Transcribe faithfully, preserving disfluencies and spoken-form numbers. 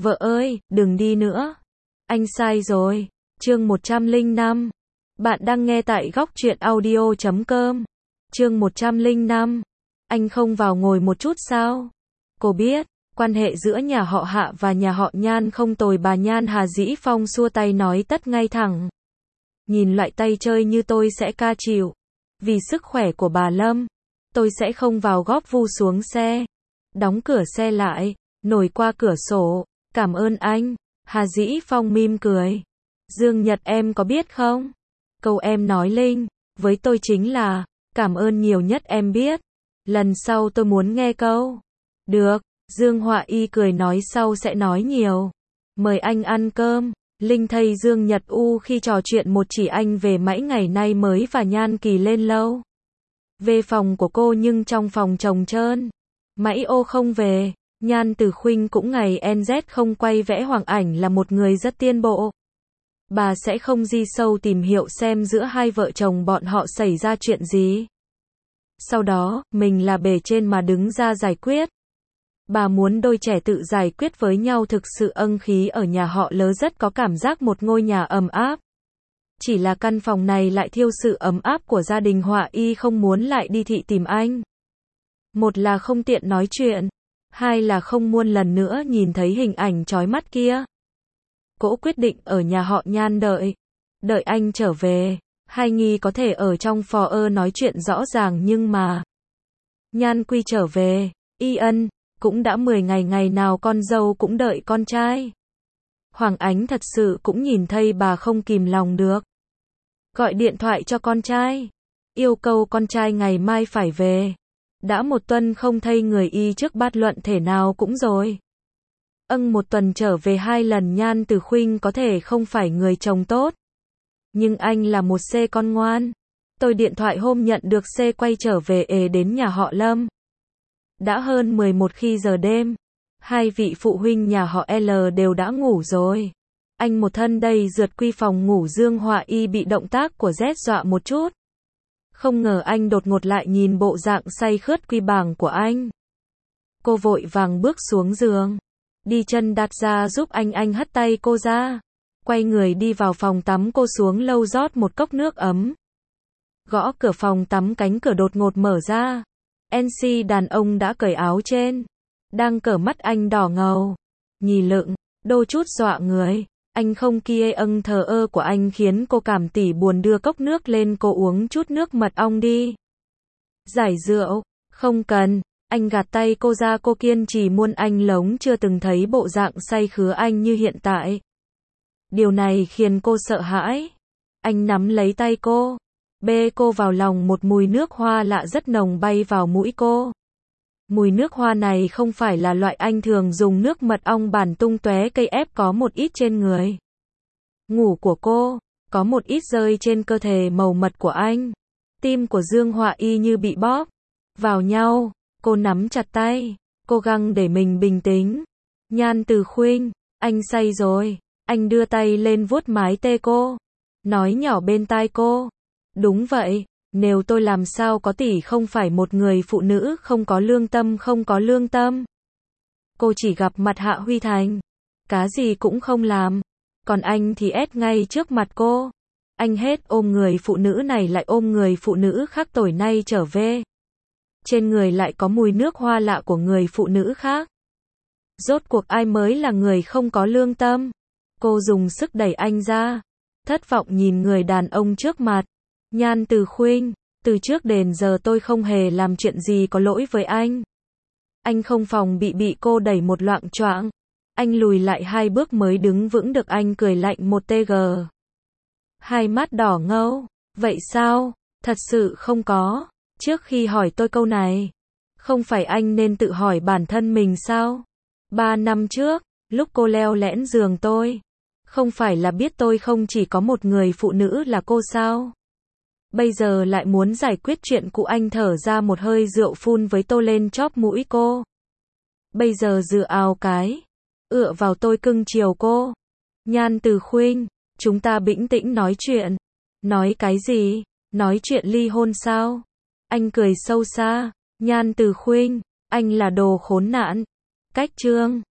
Vợ ơi, đừng đi nữa. Anh sai rồi. Chương một trăm lẻ năm. Bạn đang nghe tại góc truyện audio chấm com. Chương một trăm lẻ năm. Anh không vào ngồi một chút sao? Cô biết, quan hệ giữa nhà họ Hạ và nhà họ Nhan không tồi. Bà Nhan Hà Dĩ Phong xua tay nói tất ngay thẳng. Nhìn loại tay chơi như tôi sẽ ca chịu. Vì sức khỏe của bà Lâm, tôi sẽ không vào góp vu xuống xe. Đóng cửa xe lại, nổi qua cửa sổ. Cảm ơn anh. Hà Dĩ Phong mỉm cười. Dương Nhật em có biết không? Câu em nói Linh, với tôi chính là, cảm ơn nhiều nhất em biết. Lần sau tôi muốn nghe câu. Được, Dương Họa Y cười nói sau sẽ nói nhiều. Mời anh ăn cơm. Linh thấy Dương Nhật U khi trò chuyện một chỉ anh về mãi ngày nay mới và Nhan Kỳ lên lâu. Về phòng của cô nhưng trong phòng trống trơn. Mãi ô không về. Nhan Từ Khuynh cũng ngày en dét không quay vẽ Hoàng Ảnh là một người rất tiên bộ. Bà sẽ không đi sâu tìm hiểu xem giữa hai vợ chồng bọn họ xảy ra chuyện gì. Sau đó, mình là bề trên mà đứng ra giải quyết. Bà muốn đôi trẻ tự giải quyết với nhau. Thực sự ân khí ở nhà họ Lớ rất có cảm giác một ngôi nhà ấm áp. Chỉ là căn phòng này lại thiêu sự ấm áp của gia đình Họa Y không muốn lại đi thị tìm anh. Một là không tiện nói chuyện. Hai là không muốn lần nữa nhìn thấy hình ảnh chói mắt kia. Cô quyết định ở nhà họ Nhan đợi. Đợi anh trở về. Hai nghi có thể ở trong phò ơ nói chuyện rõ ràng nhưng mà. Nhan Quy trở về. Y ân. Cũng đã mười ngày ngày nào con dâu cũng đợi con trai. Hoàng Ánh thật sự cũng nhìn thấy bà không kìm lòng được. Gọi điện thoại cho con trai. Yêu cầu con trai ngày mai phải về. Đã một tuần không thấy người Y trước bát luận thể nào cũng rồi. Ân một tuần trở về hai lần. Nhan Từ Khuynh có thể không phải người chồng tốt. Nhưng anh là một C con ngoan. Tôi điện thoại hôm nhận được C quay trở về ề đến nhà họ Lâm. Đã hơn mười một khi giờ đêm. Hai vị phụ huynh nhà họ L đều đã ngủ rồi. Anh một thân đầy rượt quy phòng ngủ. Dương Họa Y bị động tác của Z dọa một chút. Không ngờ anh đột ngột lại nhìn bộ dạng say khướt quy bảng của anh. Cô vội vàng bước xuống giường. Đi chân đặt ra giúp anh. Anh hất tay cô ra. Quay người đi vào phòng tắm. Cô xuống lâu rót một cốc nước ấm. Gõ cửa phòng tắm. Cánh cửa đột ngột mở ra. en xê đàn ông đã cởi áo trên. Đang cởi mắt anh đỏ ngầu. Nhì lựng. Đôi chút dọa người. Anh không kia ân thờ ơ của anh khiến cô cảm tỉ buồn đưa cốc nước lên. Cô uống chút nước mật ong đi. Giải rượu. Không cần. Anh gạt tay cô ra. Cô kiên trì muốn anh lống chưa từng thấy bộ dạng say khứa anh như hiện tại. Điều này khiến cô sợ hãi. Anh nắm lấy tay cô. Bê cô vào lòng. Một mùi nước hoa lạ rất nồng bay vào mũi cô. Mùi nước hoa này không phải là loại anh thường dùng. Nước mật ong bản tung tóe cây ép có một ít trên người. Ngủ của cô, có một ít rơi trên cơ thể màu mật của anh. Tim của Dương Họa Y như bị bóp vào nhau. Cô nắm chặt tay, cố gắng để mình bình tĩnh. Nhan Từ Khuynh, anh say rồi. Anh đưa tay lên vuốt mái tê cô. Nói nhỏ bên tai cô. Đúng vậy, nếu tôi làm sao có tỷ không phải một người phụ nữ không có lương tâm. Không có lương tâm. Cô chỉ gặp mặt Hạ Huy Thành. Cá gì cũng không làm. Còn anh thì ép ngay trước mặt cô. Anh hết ôm người phụ nữ này lại ôm người phụ nữ khác. Tối nay trở về. Trên người lại có mùi nước hoa lạ của người phụ nữ khác. Rốt cuộc ai mới là người không có lương tâm? Cô dùng sức đẩy anh ra. Thất vọng nhìn người đàn ông trước mặt. Nhan Từ Khuynh, từ trước đến giờ tôi không hề làm chuyện gì có lỗi với anh. Anh không phòng bị bị cô đẩy một loạng choạng. Anh lùi lại hai bước mới đứng vững được. Anh cười lạnh một tg. Hai mắt đỏ ngầu. Vậy sao? Thật sự không có. Trước khi hỏi tôi câu này, không phải anh nên tự hỏi bản thân mình sao? Ba năm trước, lúc cô leo lẽn giường tôi, không phải là biết tôi không chỉ có một người phụ nữ là cô sao? Bây giờ lại muốn giải quyết chuyện cũ. Anh thở ra một hơi rượu phun với tô lên chóp mũi cô. Bây giờ dựa ào cái. Ựa vào tôi cưng chiều cô. Nhan Từ Khuynh, chúng ta bình tĩnh nói chuyện. Nói cái gì? Nói chuyện ly hôn sao? Anh cười sâu xa. Nhan Từ Khuynh, anh là đồ khốn nạn. Cách chương.